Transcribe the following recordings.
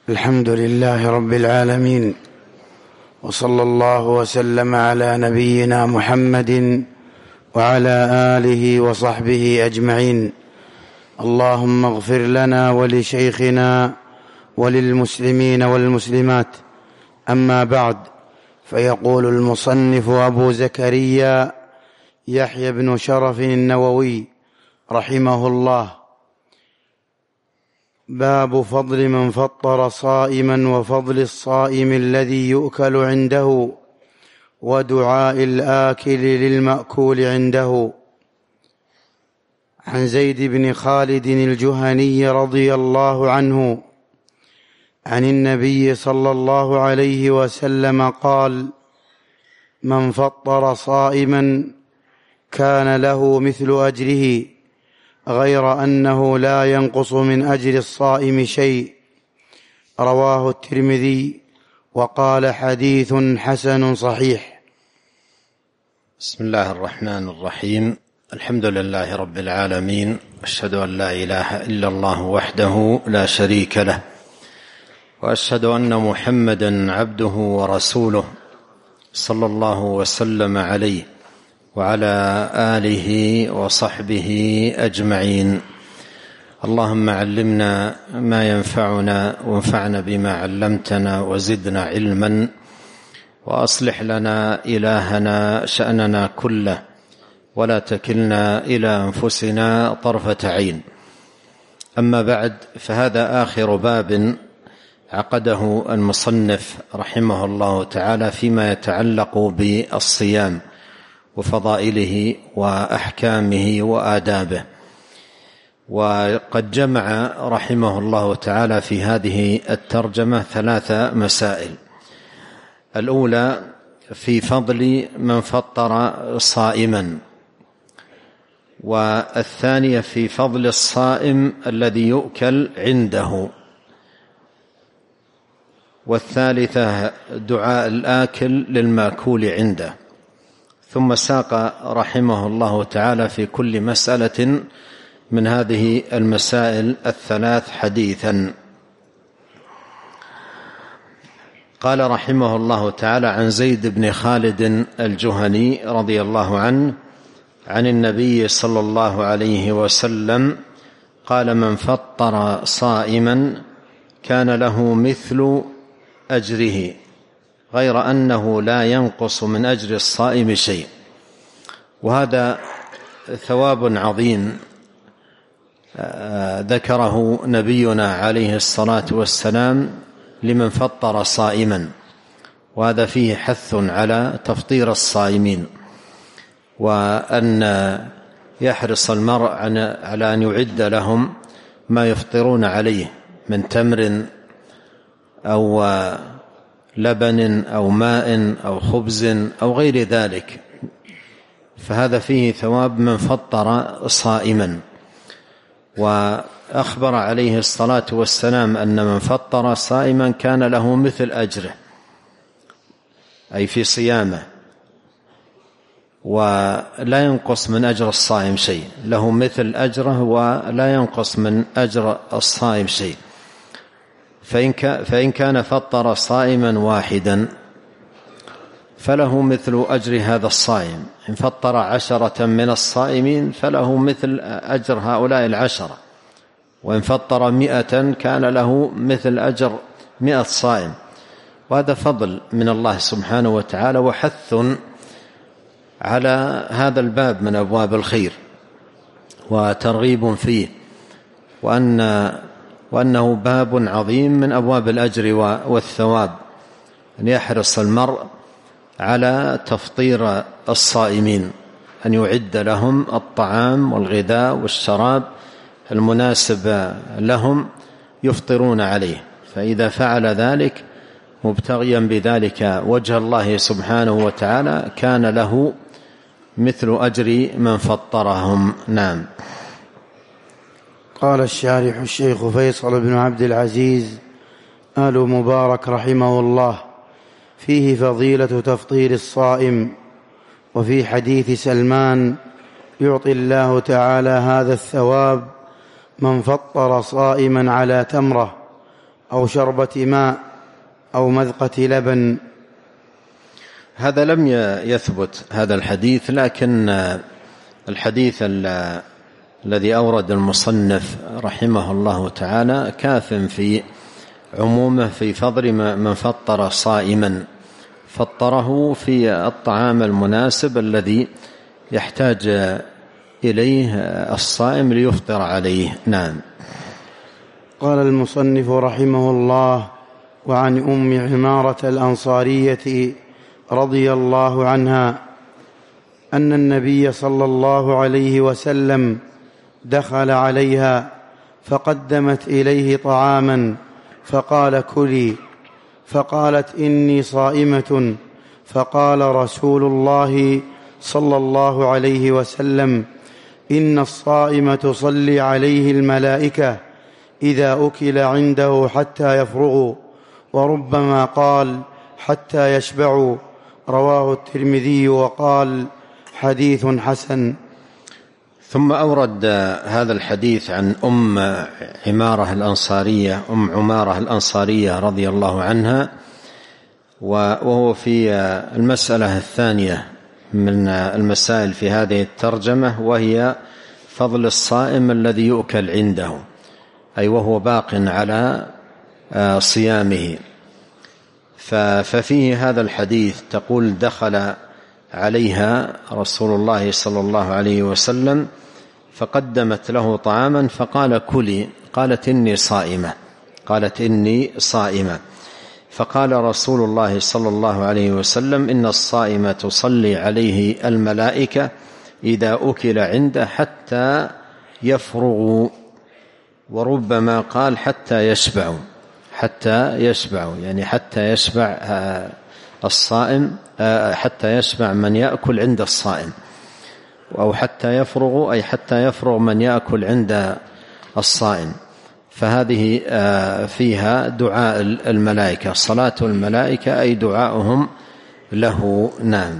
الحمد لله رب العالمين، وصلى الله وسلم على نبينا محمد وعلى آله وصحبه أجمعين. اللهم اغفر لنا ولشيخنا وللمسلمين والمسلمات. أما بعد، فيقول المصنف أبو زكريا يحيى بن شرف النووي رحمه الله: باب فضل من فطر صائما وفضل الصائم الذي يؤكل عنده ودعاء الآكل للمأكول عنده. عن زيد بن خالد الجهني رضي الله عنه عن النبي صلى الله عليه وسلم قال: من فطر صائما كان له مثل أجره غير أنه لا ينقص من أجر الصائم شيء. رواه الترمذي وقال: حديث حسن صحيح. بسم الله الرحمن الرحيم. الحمد لله رب العالمين، أشهد أن لا إله إلا الله وحده لا شريك له، وأشهد أن محمدا عبده ورسوله صلى الله وسلم عليه وعلى آله وصحبه أجمعين. اللهم علمنا ما ينفعنا وانفعنا بما علمتنا وزدنا علما، وأصلح لنا إلهنا شأننا كله، ولا تكلنا إلى أنفسنا طرفة عين. أما بعد، فهذا آخر باب عقده المصنف رحمه الله تعالى فيما يتعلق بالصيام وفضائله وأحكامه وآدابه. وقد جمع رحمه الله تعالى في هذه الترجمة 3 مسائل. الأولى في فضل من فطر صائما، والثانية في فضل الصائم الذي يؤكل عنده، والثالثة دعاء الآكل للمأكول عنده. ثم ساق رحمه الله تعالى في كل مسألة من هذه المسائل 3 حديثا. قال رحمه الله تعالى: عن زيد بن خالد الجهني رضي الله عنه عن النبي صلى الله عليه وسلم قال: من فطر صائما كان له مثل أجره غير أنه لا ينقص من أجر الصائم شيء. وهذا ثواب عظيم ذكره نبينا عليه الصلاة والسلام لمن فطر صائما، وهذا فيه حث على تفطير الصائمين، وأن يحرص المرء على أن يعد لهم ما يفطرون عليه من تمر أو لبن أو ماء أو خبز أو غير ذلك، فهذا فيه ثواب من فطر صائما. وأخبر عليه الصلاة والسلام أن من فطر صائما كان له مثل أجره، أي في صيامه، ولا ينقص من أجر الصائم شيء، له مثل أجره ولا ينقص من أجر الصائم شيء. فإن كان فطر صائما واحدا فله مثل أجر هذا الصائم، إن فطر 10 من الصائمين فله مثل أجر هؤلاء 10، وإن فطر 100 كان له مثل أجر 100 صائم. وهذا فضل من الله سبحانه وتعالى وحث على هذا الباب من أبواب الخير وترغيب فيه، وأنه باب عظيم من أبواب الأجر والثواب، أن يحرص المرء على تفطير الصائمين، أن يعد لهم الطعام والغذاء والشراب المناسب لهم يفطرون عليه، فإذا فعل ذلك مبتغيا بذلك وجه الله سبحانه وتعالى كان له مثل أجر من فطرهم. نعم. قال الشارح الشيخ فيصل بن عبد العزيز آل مبارك رحمه الله: فيه فضيلة تفطير الصائم. وفي حديث سلمان: يعطي الله تعالى هذا الثواب من فطر صائما على تمرة أو شربة ماء أو مذقة لبن. هذا لم يثبت هذا الحديث، لكن الحديث الذي أورد المصنف رحمه الله تعالى كاف في عمومه في فضل من فطر صائما، فطره في الطعام المناسب الذي يحتاج إليه الصائم ليفطر عليه. نعم. قال المصنف رحمه الله: وعن أم عمارة الأنصارية رضي الله عنها أن النبي صلى الله عليه وسلم دخل عليها فقدمت إليه طعاما فقال: كلي. فقالت: إني صائمة. فقال رسول الله صلى الله عليه وسلم: إن الصائم تصلي عليه الملائكة إذا أكل عنده حتى يفرغوا، وربما قال حتى يشبعوا. رواه الترمذي وقال: حديث حسن. ثم أورد هذا الحديث عن أم عمارة الأنصارية رضي الله عنها، وهو في المسألة الثانية من المسائل في هذه الترجمة، وهي فضل الصائم الذي يؤكل عنده، أي وهو باق على صيامه. ففيه هذا الحديث تقول: دخل عليها رسول الله صلى الله عليه وسلم فقدمت له طعاما فقال: كلي. قالت: إني صائمة. فقال رسول الله صلى الله عليه وسلم: إن الصائم تصلي عليه الملائكة إذا أكل عنده حتى يفرغوا، وربما قال حتى يشبعوا، يعني حتى يشبع الصائم، حتى يشبع من يأكل عند الصائم، أو حتى يفرغوا أي حتى يفرغ من يأكل عند الصائم. فهذه فيها دعاء الملائكة، صلاة الملائكة أي دعاؤهم له. نعم.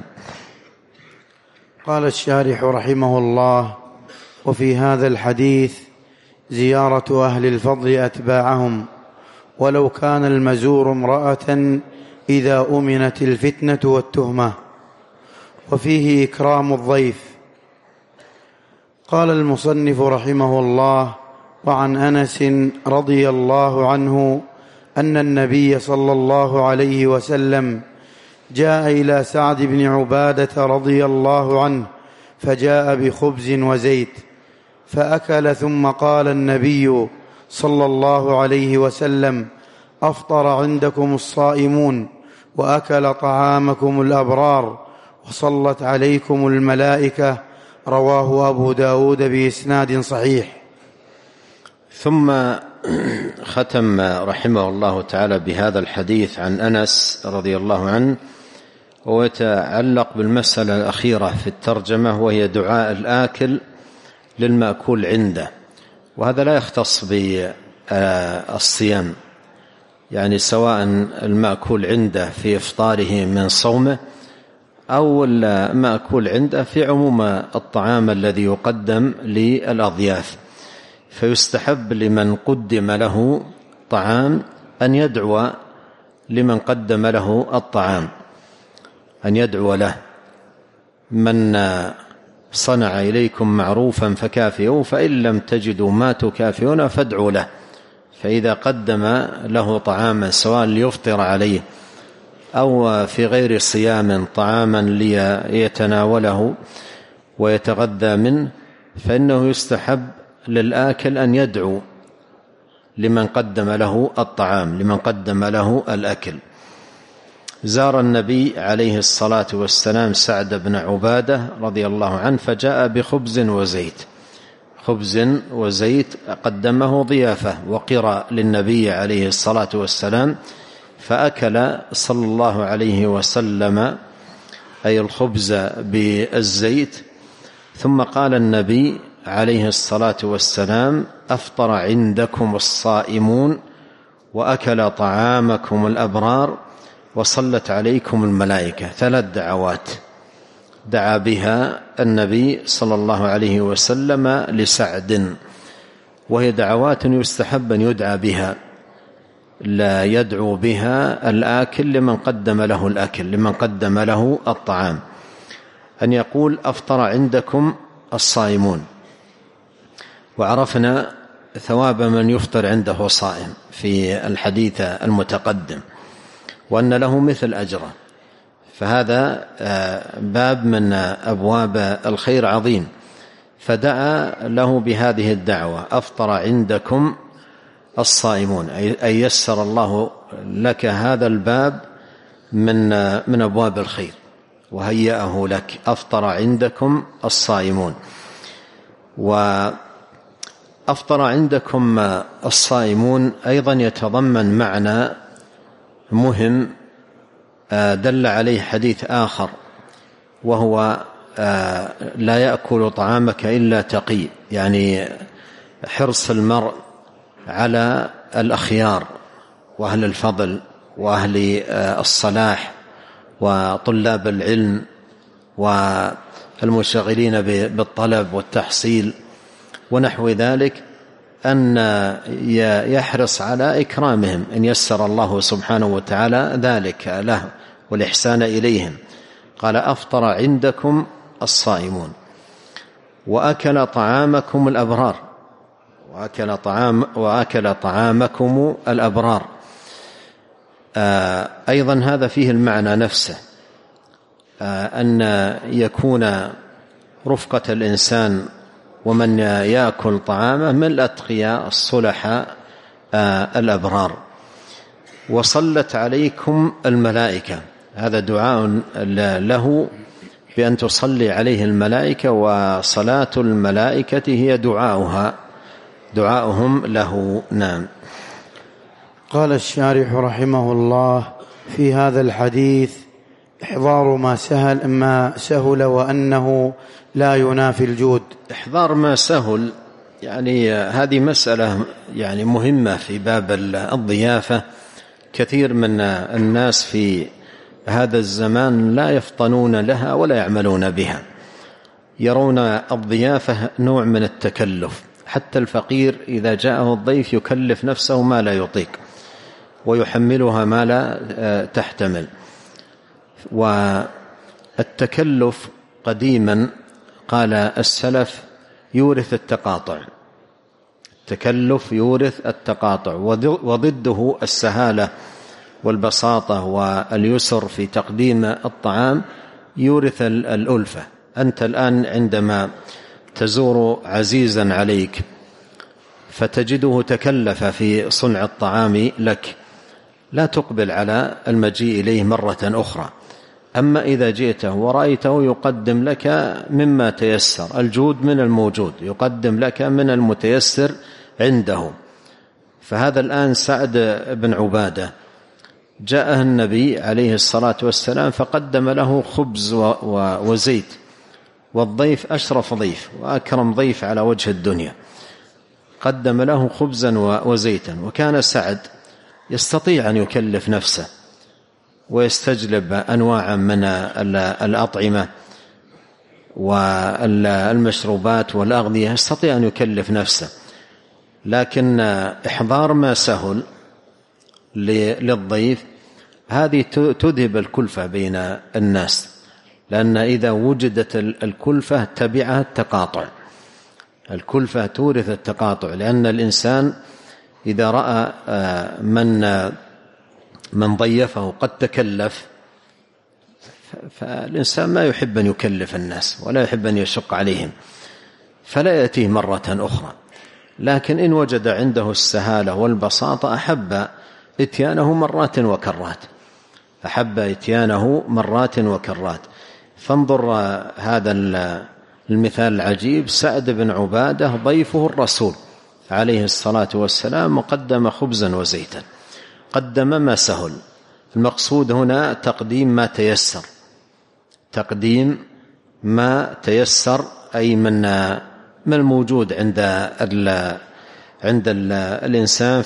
قال الشارح رحمه الله: وفي هذا الحديث زيارة أهل الفضل أتباعهم، ولو كان المزور امرأة إذا أمنت الفتنة والتهمة، وفيه إكرام الضيف. قال المصنف رحمه الله: وعن أنس رضي الله عنه أن النبي صلى الله عليه وسلم جاء إلى سعد بن عبادة رضي الله عنه فجاء بخبز وزيت فأكل، ثم قال النبي صلى الله عليه وسلم: أفطر عندكم الصائمون وأكل طعامكم الأبرار وصلت عليكم الملائكة. رواه أبو داود بإسناد صحيح. ثم ختم رحمه الله تعالى بهذا الحديث عن أنس رضي الله عنه، ويتعلق بالمسألة الأخيرة في الترجمة، وهي دعاء الآكل للمأكول عنده. وهذا لا يختص بالصيام، يعني سواء المأكول عنده في إفطاره من صومه أو المأكول عنده في عموم الطعام الذي يقدم للأضياف. فيستحب لمن قدم له طعام أن يدعو لمن قدم له الطعام، أن يدعو له: من صنع إليكم معروفا فكافئوه، فإن لم تجدوا ما تكافئون فادعوا له. فإذا قدم له طعاما سواء ليفطر عليه أو في غير صيام طعاما ليتناوله ويتغذى منه، فإنه يستحب للآكل أن يدعو لمن قدم له الطعام، لمن قدم له الأكل. زار النبي عليه الصلاة والسلام سعد بن عبادة رضي الله عنه فجاء بخبز وزيت قدمه ضيافة وقرى للنبي عليه الصلاة والسلام، فأكل صلى الله عليه وسلم أي الخبز بالزيت. ثم قال النبي عليه الصلاة والسلام: أفطر عندكم الصائمون وأكل طعامكم الأبرار وصلت عليكم الملائكة. 3 دعوات دعا بها النبي صلى الله عليه وسلم لسعد، وهي دعوات يستحب أن يدعى بها لا يدعو بها الآكل لمن قدم له الأكل، لمن قدم له الطعام، أن يقول أفطر عندكم الصائمون، وعرفنا ثواب من يفطر عنده صائم في الحديث المتقدم، وأن له مثل أجره، فهذا باب من أبواب الخير عظيم. فدعا له بهذه الدعوة: أفطر عندكم الصائمون، أي يسر الله لك هذا الباب من أبواب الخير وهيأه لك. أفطر عندكم الصائمون. وأفطر عندكم الصائمون أيضا يتضمن معنى مهم دل عليه حديث آخر، وهو لا يأكل طعامك إلا تقي، يعني حرص المرء على الأخيار وأهل الفضل وأهل الصلاح وطلاب العلم والمشغلين بالطلب والتحصيل ونحو ذلك، أن يحرص على إكرامهم إن يسر الله سبحانه وتعالى ذلك له والإحسان إليهم. قال: أفطر عندكم الصائمون وأكل طعامكم الأبرار، وأكل طعامكم الأبرار. أيضا هذا فيه المعنى نفسه، أن يكون رفقة الإنسان ومن يأكل طعامه من الأتقياء الصلحاء الأبرار. وصلت عليكم الملائكة، هذا دعاء له بأن تصلي عليه الملائكة، وصلاة الملائكة هي دعاؤهم له. نعم. قال الشارح رحمه الله: في هذا الحديث إحضار ما سهل وأنه لا ينافي الجود. إحضار ما سهل، يعني هذه مسألة يعني مهمة في باب الضيافة. كثير من الناس في هذا الزمان لا يفطنون لها ولا يعملون بها، يرون الضيافة نوع من التكلف. حتى الفقير إذا جاءه الضيف يكلف نفسه ما لا يطيق ويحملها ما لا تحتمل. والتكلف قديما قال السلف يورث التقاطع، التكلف يورث التقاطع، وضده السهالة والبساطة واليسر في تقديم الطعام يورث الألفة. أنت الآن عندما تزور عزيزا عليك فتجده تكلف في صنع الطعام لك، لا تقبل على المجيء إليه مرة أخرى. أما إذا جئته ورأيته يقدم لك مما تيسر، الجود من الموجود، يقدم لك من المتيسر عنده. فهذا الآن سعد بن عبادة جاءه النبي عليه الصلاة والسلام فقدم له خبز وزيت، والضيف أشرف ضيف وأكرم ضيف على وجه الدنيا، قدم له خبزا وزيتا. وكان سعد يستطيع أن يكلف نفسه ويستجلب أنواعا من الأطعمة والمشروبات والأغذية، يستطيع أن يكلف نفسه. لكن إحضار ما سهل للضيف هذه تذهب الكلفة بين الناس، لأن إذا وجدت الكلفة تبعها التقاطع. الكلفة تورث التقاطع، لأن الإنسان إذا رأى من ضيفه قد تكلف، فالإنسان ما يحب أن يكلف الناس ولا يحب أن يشق عليهم، فلا يأتيه مرة أخرى. لكن إن وجد عنده السهالة والبساطة أحب إتيانه مرات وكرات، أحب إتيانه مرات وكرات. فانظر هذا المثال العجيب: سعد بن عبادة ضيفه الرسول عليه الصلاة والسلام وقدم خبزا وزيتا، قدم ما سهل. المقصود هنا تقديم ما تيسر، تقديم ما تيسر، أي من الموجود عند الإنسان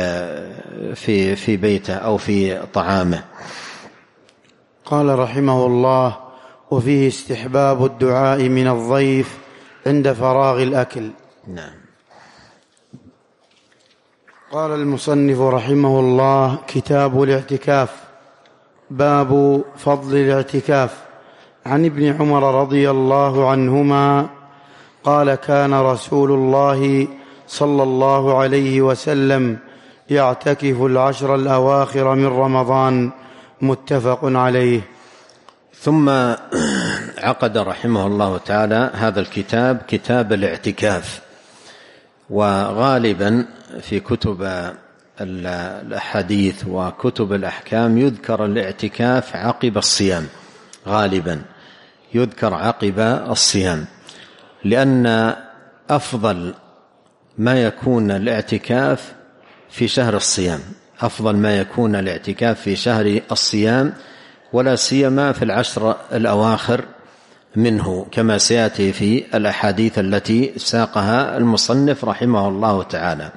في بيته أو في طعامه. قال رحمه الله: وفيه استحباب الدعاء من الضيف عند فراغ الأكل. نعم. قال المصنف رحمه الله: كتاب الاعتكاف. باب فضل الاعتكاف. عن ابن عمر رضي الله عنهما قال: كان رسول الله صلى الله عليه وسلم يعتكف العشر الأواخر من رمضان. متفق عليه. ثم عقد رحمه الله تعالى هذا الكتاب، كتاب الاعتكاف. وغالبا في كتب الأحاديث وكتب الأحكام يذكر الاعتكاف عقب الصيام، غالبا يذكر عقب الصيام، لأن أفضل ما يكون الاعتكاف في شهر الصيام، أفضل ما يكون الاعتكاف في شهر الصيام، ولا سيما في العشر الأواخر منه، كما سيأتي في الأحاديث التي ساقها المصنف رحمه الله تعالى.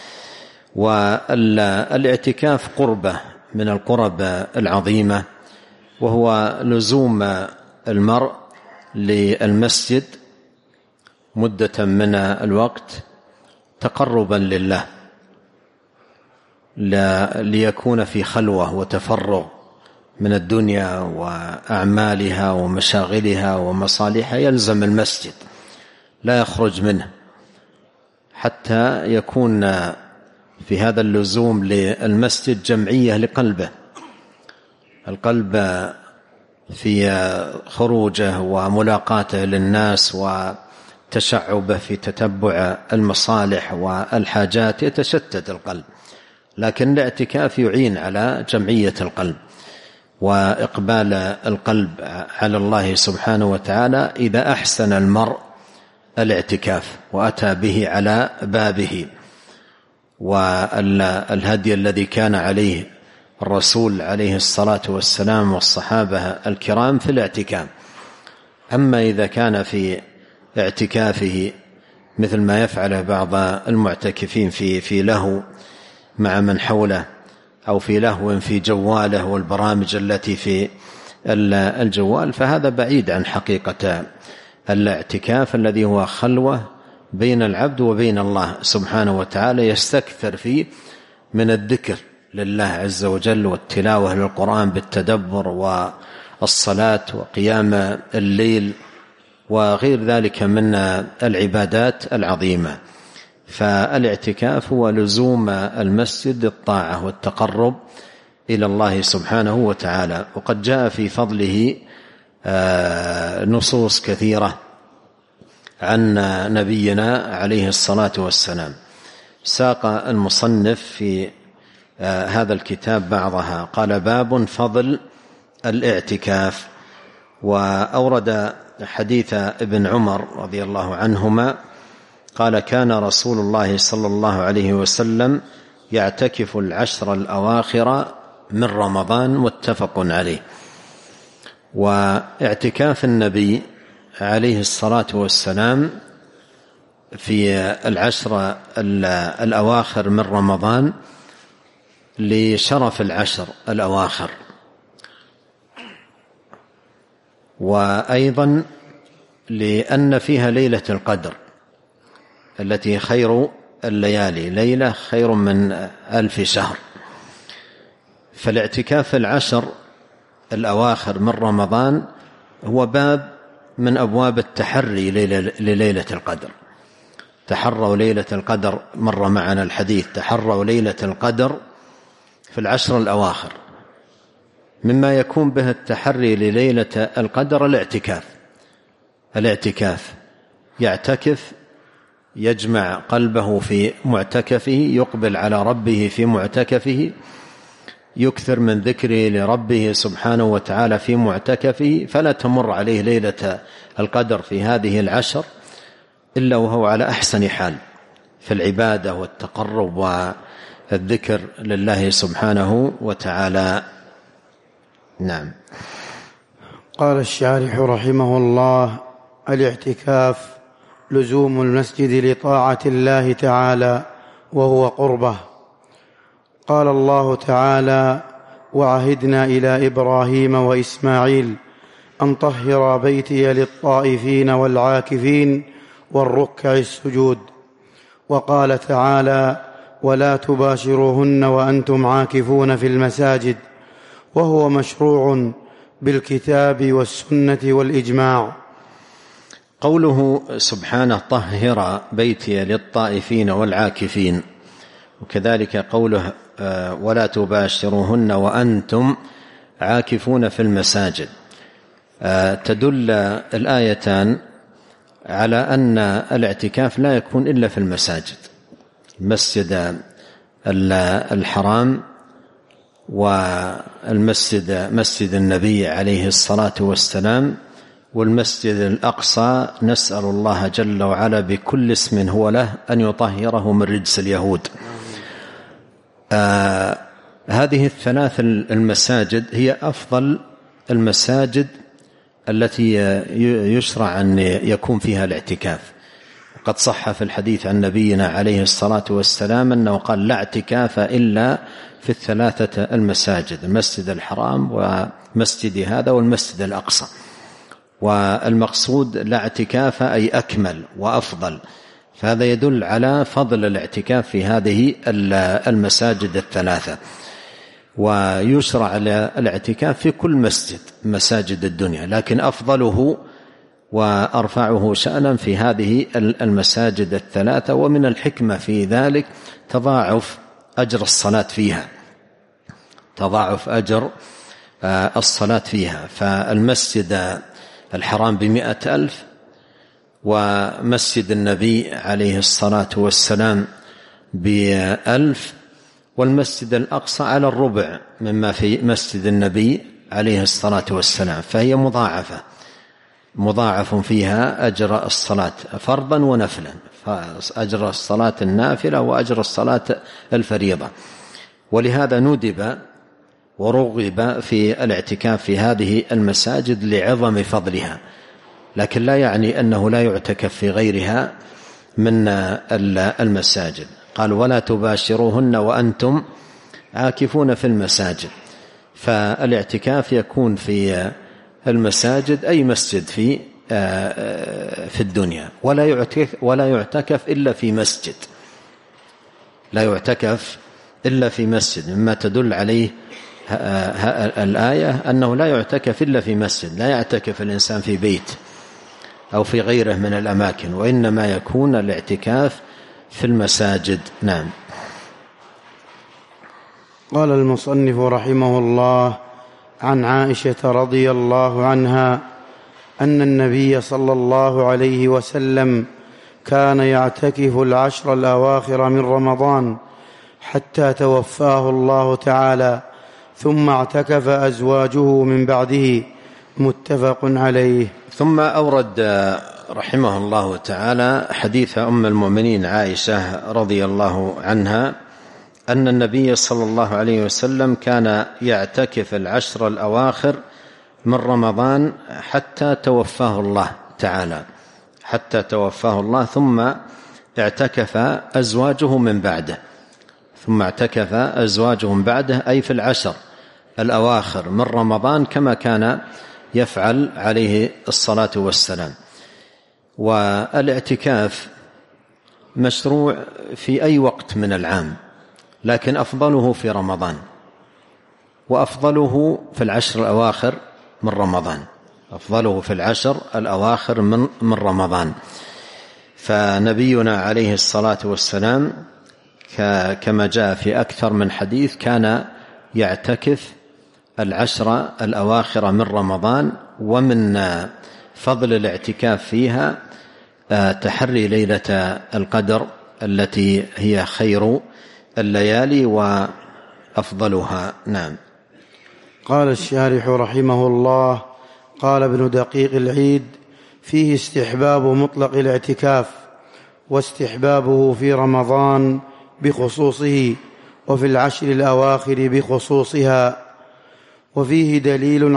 والاعتكاف قربة من القرب العظيمة، وهو لزوم المرء للمسجد مدة من الوقت تقربا لله، ليكون في خلوة وتفرغ من الدنيا وأعمالها ومشاغلها ومصالحها، يلزم المسجد لا يخرج منه، حتى يكون في هذا اللزوم للمسجد جمعية لقلبه، القلب في خروجه وملاقاته للناس وتشعبه في تتبع المصالح والحاجات، يتشتت القلب. لكن الاعتكاف يعين على جمعية القلب وإقبال القلب على الله سبحانه وتعالى إذا أحسن المرء الاعتكاف وأتى به على بابه. والهدي الذي كان عليه الرسول عليه الصلاة والسلام والصحابة الكرام في الاعتكاف. أما إذا كان في اعتكافه مثل ما يفعله بعض المعتكفين في لهو مع من حوله، أو في لهو في جواله والبرامج التي في الجوال، فهذا بعيد عن حقيقة الاعتكاف الذي هو خلوة بين العبد وبين الله سبحانه وتعالى، يستكثر فيه من الذكر لله عز وجل والتلاوة للقرآن بالتدبر والصلاة وقيام الليل وغير ذلك من العبادات العظيمة. فالاعتكاف هو لزوم المسجد للطاعة والتقرب إلى الله سبحانه وتعالى. وقد جاء في فضله نصوص كثيرة عن نبينا عليه الصلاة والسلام. ساق المصنف في هذا الكتاب بعضها، قال: باب فضل الاعتكاف. وأورد حديث ابن عمر رضي الله عنهما قال: كان رسول الله صلى الله عليه وسلم يعتكف العشر الأواخر من رمضان. متفق عليه. واعتكاف النبي عليه الصلاة والسلام في العشر الأواخر من رمضان لشرف العشر الأواخر، وأيضا لأن فيها ليلة القدر التي خير الليالي، ليلة خير من 1000 شهر. فالاعتكاف العشر الأواخر من رمضان هو باب من أبواب التحري لليلة القدر. تحروا ليلة القدر، مر معنا الحديث، تحروا ليلة القدر في العشر الأواخر. مما يكون به التحري لليلة القدر الاعتكاف، يعتكف، يجمع قلبه في معتكفه، يقبل على ربه في معتكفه، يكثر من ذكره لربه سبحانه وتعالى في معتكفه، فلا تمر عليه ليلة القدر في هذه العشر إلا وهو على أحسن حال في العبادة والتقرب والذكر لله سبحانه وتعالى. نعم. قال الشارح رحمه الله: الاعتكاف لزوم المسجد لطاعة الله تعالى وهو قربه. قال الله تعالى: وعهدنا إلى إبراهيم وإسماعيل أن طهرا بيتي للطائفين والعاكفين والركع السجود. وقال تعالى: ولا تباشروهن وأنتم عاكفون في المساجد، وهو مشروع بالكتاب والسنة والإجماع. قوله سبحانه طهر بيتي للطائفين والعاكفين، وكذلك قوله ولا تباشروهن وأنتم عاكفون في المساجد، تدل الآيتان على أن الاعتكاف لا يكون إلا في المساجد، المسجد الحرام والمسجد مسجد النبي عليه الصلاة والسلام والمسجد الأقصى، نسأل الله جل وعلا بكل اسم هو له أن يطهره من رجس اليهود. هذه الثلاث المساجد هي أفضل المساجد التي يشرع أن يكون فيها الاعتكاف. قد صح في الحديث عن نبينا عليه الصلاة والسلام أنه قال لا اعتكاف إلا في الثلاثة المساجد، المسجد الحرام ومسجد هذا والمسجد الأقصى. والمقصود لا اعتكاف أي أكمل وأفضل، فهذا يدل على فضل الاعتكاف في هذه المساجد الثلاثة. ويشرع الاعتكاف في كل مسجد مساجد الدنيا، لكن أفضله وأرفعه شأنا في هذه المساجد الثلاثة. ومن الحكمة في ذلك تضاعف أجر الصلاة فيها، تضاعف أجر الصلاة فيها. فالمسجد الحرام ب100,000، ومسجد النبي عليه الصلاة والسلام ب1,000، والمسجد الأقصى على الربع مما في مسجد النبي عليه الصلاة والسلام، فهي مضاعف فيها أجر الصلاة فرضا ونفلا، فأجر الصلاة النافلة وأجر الصلاة الفريضة. ولهذا ندب ورغب في الاعتكاف في هذه المساجد لعظم فضلها، لكن لا يعني أنه لا يعتكف في غيرها من المساجد. قال ولا تباشروهن وأنتم عاكفون في المساجد، فالاعتكاف يكون في المساجد أي مسجد في الدنيا، ولا يعتكف إلا في مسجد، لا يعتكف إلا في مسجد، مما تدل عليه الآية أنه لا يعتكف إلا في مسجد، لا يعتكف الإنسان في بيت أو في غيره من الأماكن، وإنما يكون الاعتكاف في المساجد. نعم. قال المصنف رحمه الله: عن عائشة رضي الله عنها أن النبي صلى الله عليه وسلم كان يعتكف العشر الأواخر من رمضان حتى توفاه الله تعالى، ثم اعتكف أزواجه من بعده، متفق عليه. ثم أورد رحمه الله تعالى حديث أم المؤمنين عائشة رضي الله عنها أن النبي صلى الله عليه وسلم كان يعتكف العشر الأواخر من رمضان حتى توفاه الله تعالى، حتى توفاه الله، ثم اعتكف أزواجه من بعده، ثم اعتكف أزواجه من بعده، أي في العشر الأواخر من رمضان كما كان يفعل عليه الصلاة والسلام. والاعتكاف مشروع في أي وقت من العام، لكن أفضله في رمضان، وأفضله في العشر الأواخر من رمضان، أفضله في العشر الأواخر من رمضان. فنبينا عليه الصلاة والسلام كما جاء في أكثر من حديث كان يعتكف العشر الأواخر من رمضان. ومن فضل الاعتكاف فيها تحري ليلة القدر التي هي خير الليالي وأفضلها. نعم. قال الشارح رحمه الله: قال ابن دقيق العيد: فيه استحباب مطلق الاعتكاف، واستحبابه في رمضان بخصوصه، وفي العشر الأواخر بخصوصها، وفيه دليل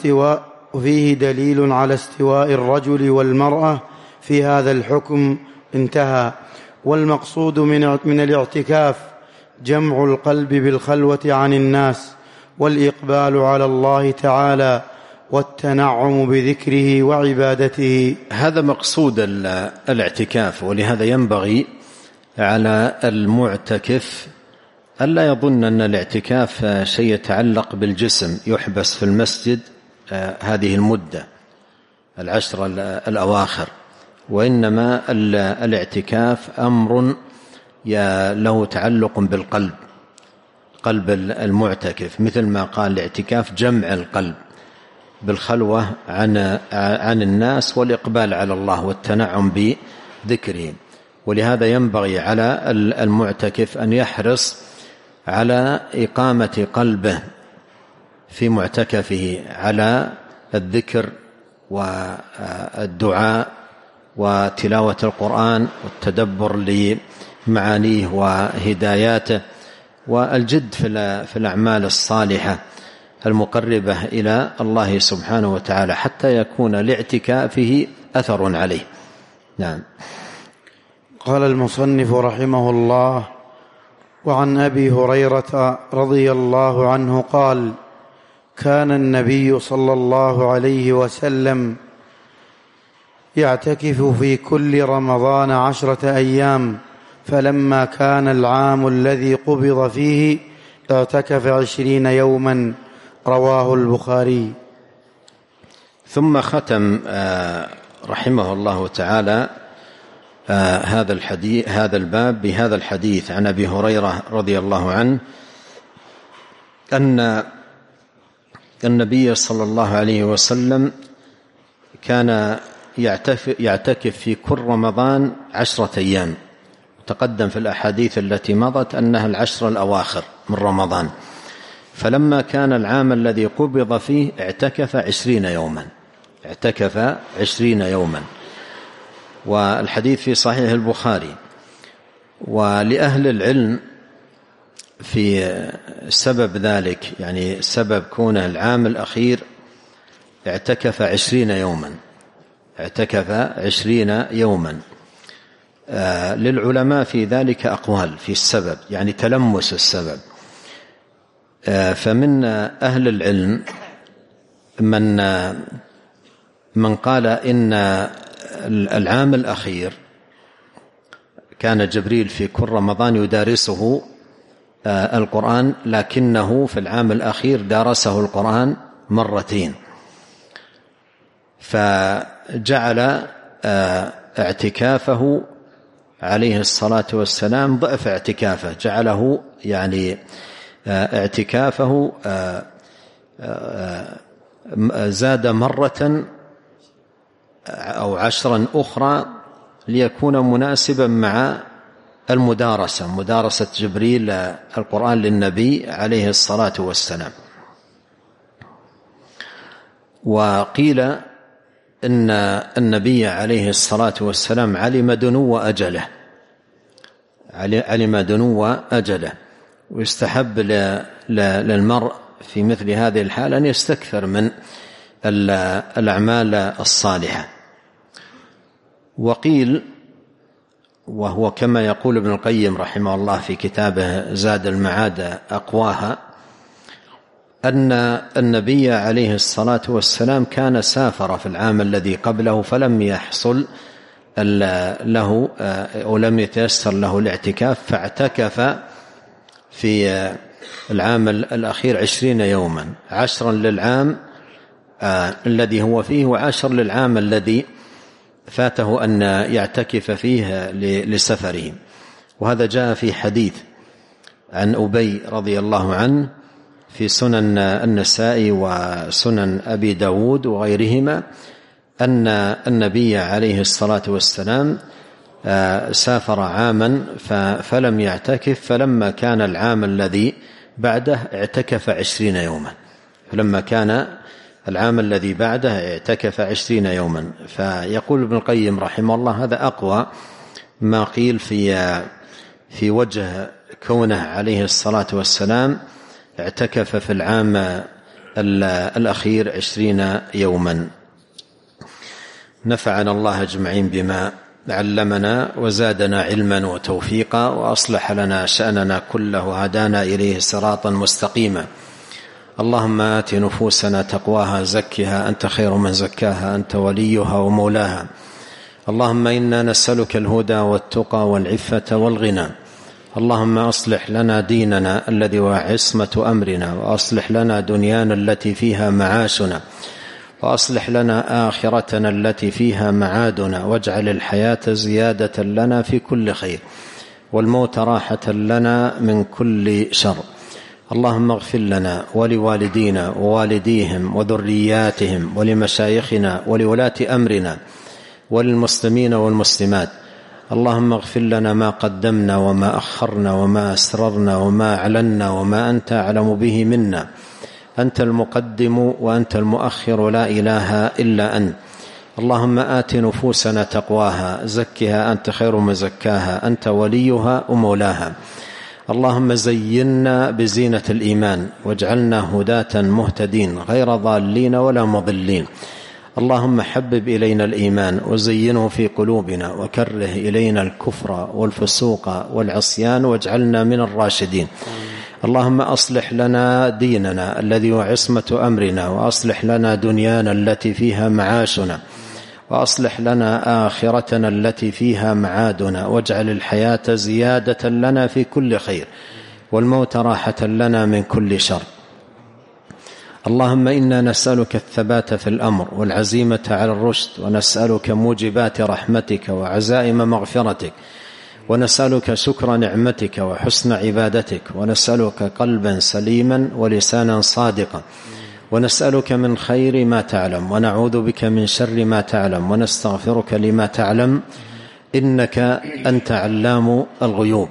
على استواء الرجل والمرأة في هذا الحكم، انتهى. والمقصود من الاعتكاف جمع القلب بالخلوة عن الناس، والإقبال على الله تعالى، والتنعم بذكره وعبادته. هذا مقصود الاعتكاف، ولهذا ينبغي على المعتكف ألا يظن أن الاعتكاف شيء يتعلق بالجسم يحبس في المسجد هذه المدة 10 الأواخر، وإنما الاعتكاف أمر له تعلق بالقلب، قلب المعتكف، مثل ما قال الاعتكاف جمع القلب بالخلوة عن الناس والإقبال على الله والتنعم بذكره. ولهذا ينبغي على المعتكف أن يحرص على إقامة قلبه في معتكفه على الذكر والدعاء وتلاوة القرآن والتدبر لمعانيه وهداياته والجد في الأعمال الصالحة المقربة إلى الله سبحانه وتعالى حتى يكون لاعتكافه أثر عليه. نعم. قال المصنف رحمه الله: وعن أبي هريرة رضي الله عنه قال: كان النبي صلى الله عليه وسلم يعتكف في كل رمضان 10 أيام، فلما كان العام الذي قبض فيه اعتكف 20 يوما. رواه البخاري. ثم ختم رحمه الله تعالى هذا الباب بهذا الحديث عن أبي هريرة رضي الله عنه أن النبي صلى الله عليه وسلم كان يعتكف في كل رمضان 10 أيام. تقدم في الأحاديث التي مضت أنها 10 الأواخر من رمضان، فلما كان العام الذي قبض فيه اعتكف 20 يوما، اعتكف 20 يوما. والحديث في صحيح البخاري. ولأهل العلم في سبب ذلك، يعني سبب كونه العام الأخير اعتكف 20 يوما، اعتكف 20 يوما، للعلماء في ذلك أقوال في السبب، يعني تلمس السبب. فمن أهل العلم من قال إن العام الأخير كان جبريل في كل رمضان يدارسه القرآن، لكنه في العام الأخير دارسه القرآن 2 فجعل اعتكافه عليه الصلاة والسلام ضعف اعتكافه، جعله يعني اعتكافه زاد 1 أو 10 أخرى ليكون مناسبا مع مدارسة جبريل القرآن للنبي عليه الصلاة والسلام. وقيل إن النبي عليه الصلاة والسلام علم دنو أجله، ويستحب للمرء في مثل هذه الحالة أن يستكثر من الأعمال الصالحة. وقيل، وهو كما يقول ابن القيم رحمه الله في كتابه زاد المعاد أقواها، أن النبي عليه الصلاة والسلام كان سافر في العام الذي قبله فلم يحصل له ولم يتيسر له الاعتكاف، فاعتكف في العام الأخير 20 يوما، 10 للعام الذي هو فيه و10 للعام الذي فاته أن يعتكف فيه لسفره. وهذا جاء في حديث عن أبي رضي الله عنه في سنن النسائي وسنن أبي داود وغيرهما أن النبي عليه الصلاة والسلام سافر عاما فلم يعتكف، فلما كان العام الذي بعده اعتكف 20 يوما، فلما كان العام الذي بعده اعتكف 20 يوما. فيقول ابن القيم رحمه الله هذا أقوى ما قيل في وجه كونه عليه الصلاة والسلام اعتكف في العام الأخير 20 يوما. نفعنا الله أجمعين بما علمنا وزادنا علما وتوفيقا وأصلح لنا شأننا كله، هدانا إليه صراطا مستقيما. اللهم آت نفوسنا تقواها، زكها أنت خير من زكاها، أنت وليها ومولاها. اللهم إنا نسألك الهدى والتقى والعفة والغنى. اللهم أصلح لنا ديننا الذي هو عصمة أمرنا، وأصلح لنا دنيانا التي فيها معاشنا، وأصلح لنا آخرتنا التي فيها معادنا، واجعل الحياة زيادة لنا في كل خير، والموت راحة لنا من كل شر. اللهم اغفر لنا ولوالدينا ووالديهم وذرياتهم ولمشايخنا ولولاة أمرنا وللمسلمين والمسلمات. اللهم اغفر لنا ما قدمنا وما أخرنا وما أسررنا وما أعلنا وما أنت أعلم به منا. أنت المقدم وأنت المؤخر، لا إله إلا أنت. اللهم آت نفوسنا تقواها، زكها أنت خير من زكاها، أنت وليها ومولاها. اللهم زينا بزينة الإيمان، واجعلنا هداة مهتدين غير ضالين ولا مضلين. اللهم حبب إلينا الإيمان وزينه في قلوبنا، وكره إلينا الكفر والفسوق والعصيان، واجعلنا من الراشدين. اللهم أصلح لنا ديننا الذي هو عصمة أمرنا، وأصلح لنا دنيانا التي فيها معاشنا، وأصلح لنا آخرتنا التي فيها معادنا، واجعل الحياة زيادة لنا في كل خير، والموت راحة لنا من كل شر. اللهم إنا نسألك الثبات في الأمر والعزيمة على الرشد، ونسألك موجبات رحمتك وعزائم مغفرتك، ونسألك شكر نعمتك وحسن عبادتك، ونسألك قلبا سليما ولسانا صادقا، ونسألك من خير ما تعلم، ونعوذ بك من شر ما تعلم، ونستغفرك لما تعلم، إنك أنت علام الغيوب.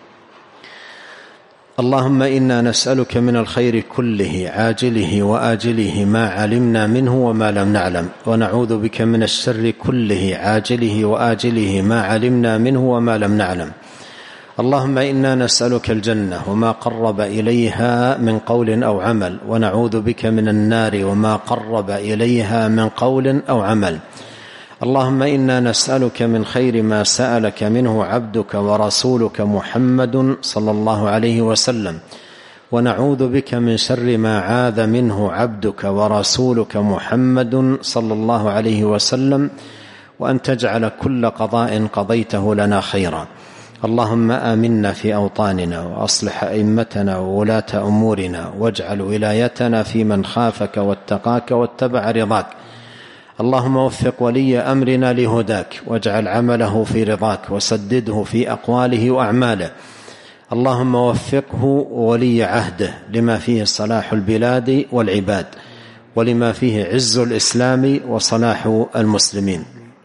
اللهم إنا نسألك من الخير كله عاجله وآجله ما علمنا منه وما لم نعلم، ونعوذ بك من الشر كله عاجله وآجله ما علمنا منه وما لم نعلم. اللهم إنا نسألك الجنة وما قرب إليها من قول أو عمل، ونعوذ بك من النار وما قرب إليها من قول أو عمل. اللهم إنا نسألك من خير ما سألك منه عبدك ورسولك محمد صلى الله عليه وسلم، ونعوذ بك من شر ما عاذ منه عبدك ورسولك محمد صلى الله عليه وسلم، وأن تجعل كل قضاء قضيته لنا خيرا. اللهم آمنا في أوطاننا، وأصلح أئمتنا وولاة أمورنا، واجعل ولايتنا في من خافك واتقاك واتبع رضاك. اللهم وفق ولي أمرنا لهداك، واجعل عمله في رضاك، وسدده في أقواله وأعماله. اللهم وفقه ولي عهده لما فيه صلاح البلاد والعباد، ولما فيه عز الإسلام وصلاح المسلمين.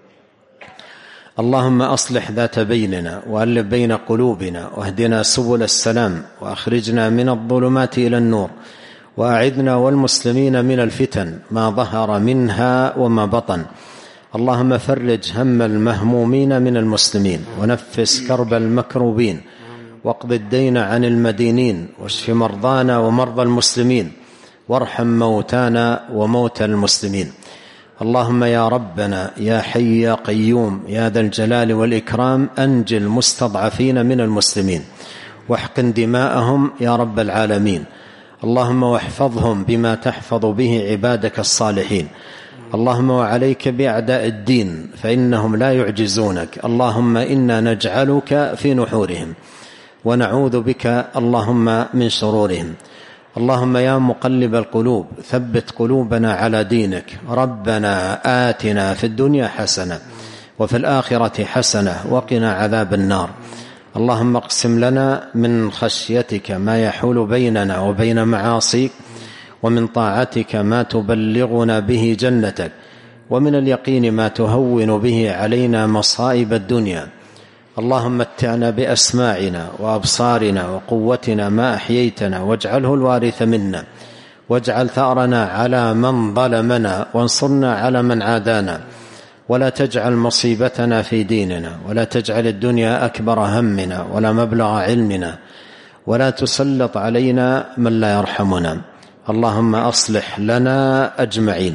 اللهم أصلح ذات بيننا، وألف بين قلوبنا، واهدنا سبل السلام، وأخرجنا من الظلمات إلى النور، وأعذنا والمسلمين من الفتن ما ظهر منها وما بطن. اللهم فرج هم المهمومين من المسلمين، ونفس كرب المكروبين، واقض الدين عن المدينين، واشف مرضانا ومرضى المسلمين، وارحم موتانا وموتى المسلمين. اللهم يا ربنا يا حي يا قيوم يا ذا الجلال والإكرام، أنجِ المستضعفين من المسلمين، واحقن دماءهم يا رب العالمين. اللهم واحفظهم بما تحفظ به عبادك الصالحين. اللهم وعليك بأعداء الدين، فإنهم لا يعجزونك. اللهم إنا نجعلك في نحورهم، ونعوذ بك اللهم من شرورهم. اللهم يا مقلب القلوب ثبت قلوبنا على دينك. ربنا آتنا في الدنيا حسنة وفي الآخرة حسنة وقنا عذاب النار. اللهم اقسم لنا من خشيتك ما يحول بيننا وبين معاصيك، ومن طاعتك ما تبلغنا به جنتك، ومن اليقين ما تهون به علينا مصائب الدنيا. اللهم متعنا بأسماعنا وأبصارنا وقوتنا ما أحييتنا، واجعله الوارث منا، واجعل ثأرنا على من ظلمنا، وانصرنا على من عادانا، ولا تجعل مصيبتنا في ديننا، ولا تجعل الدنيا أكبر همنا ولا مبلغ علمنا، ولا تسلط علينا من لا يرحمنا. اللهم أصلح لنا أجمعين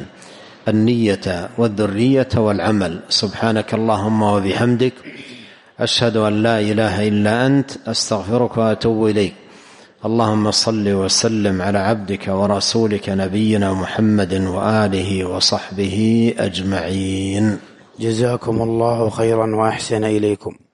النية والذرية والعمل. سبحانك اللهم وبحمدك، أشهد أن لا إله إلا أنت، أستغفرك وأتوب إليك. اللهم صل وسلم على عبدك ورسولك نبينا محمد وآله وصحبه أجمعين. جزاكم الله خيرا وأحسن إليكم.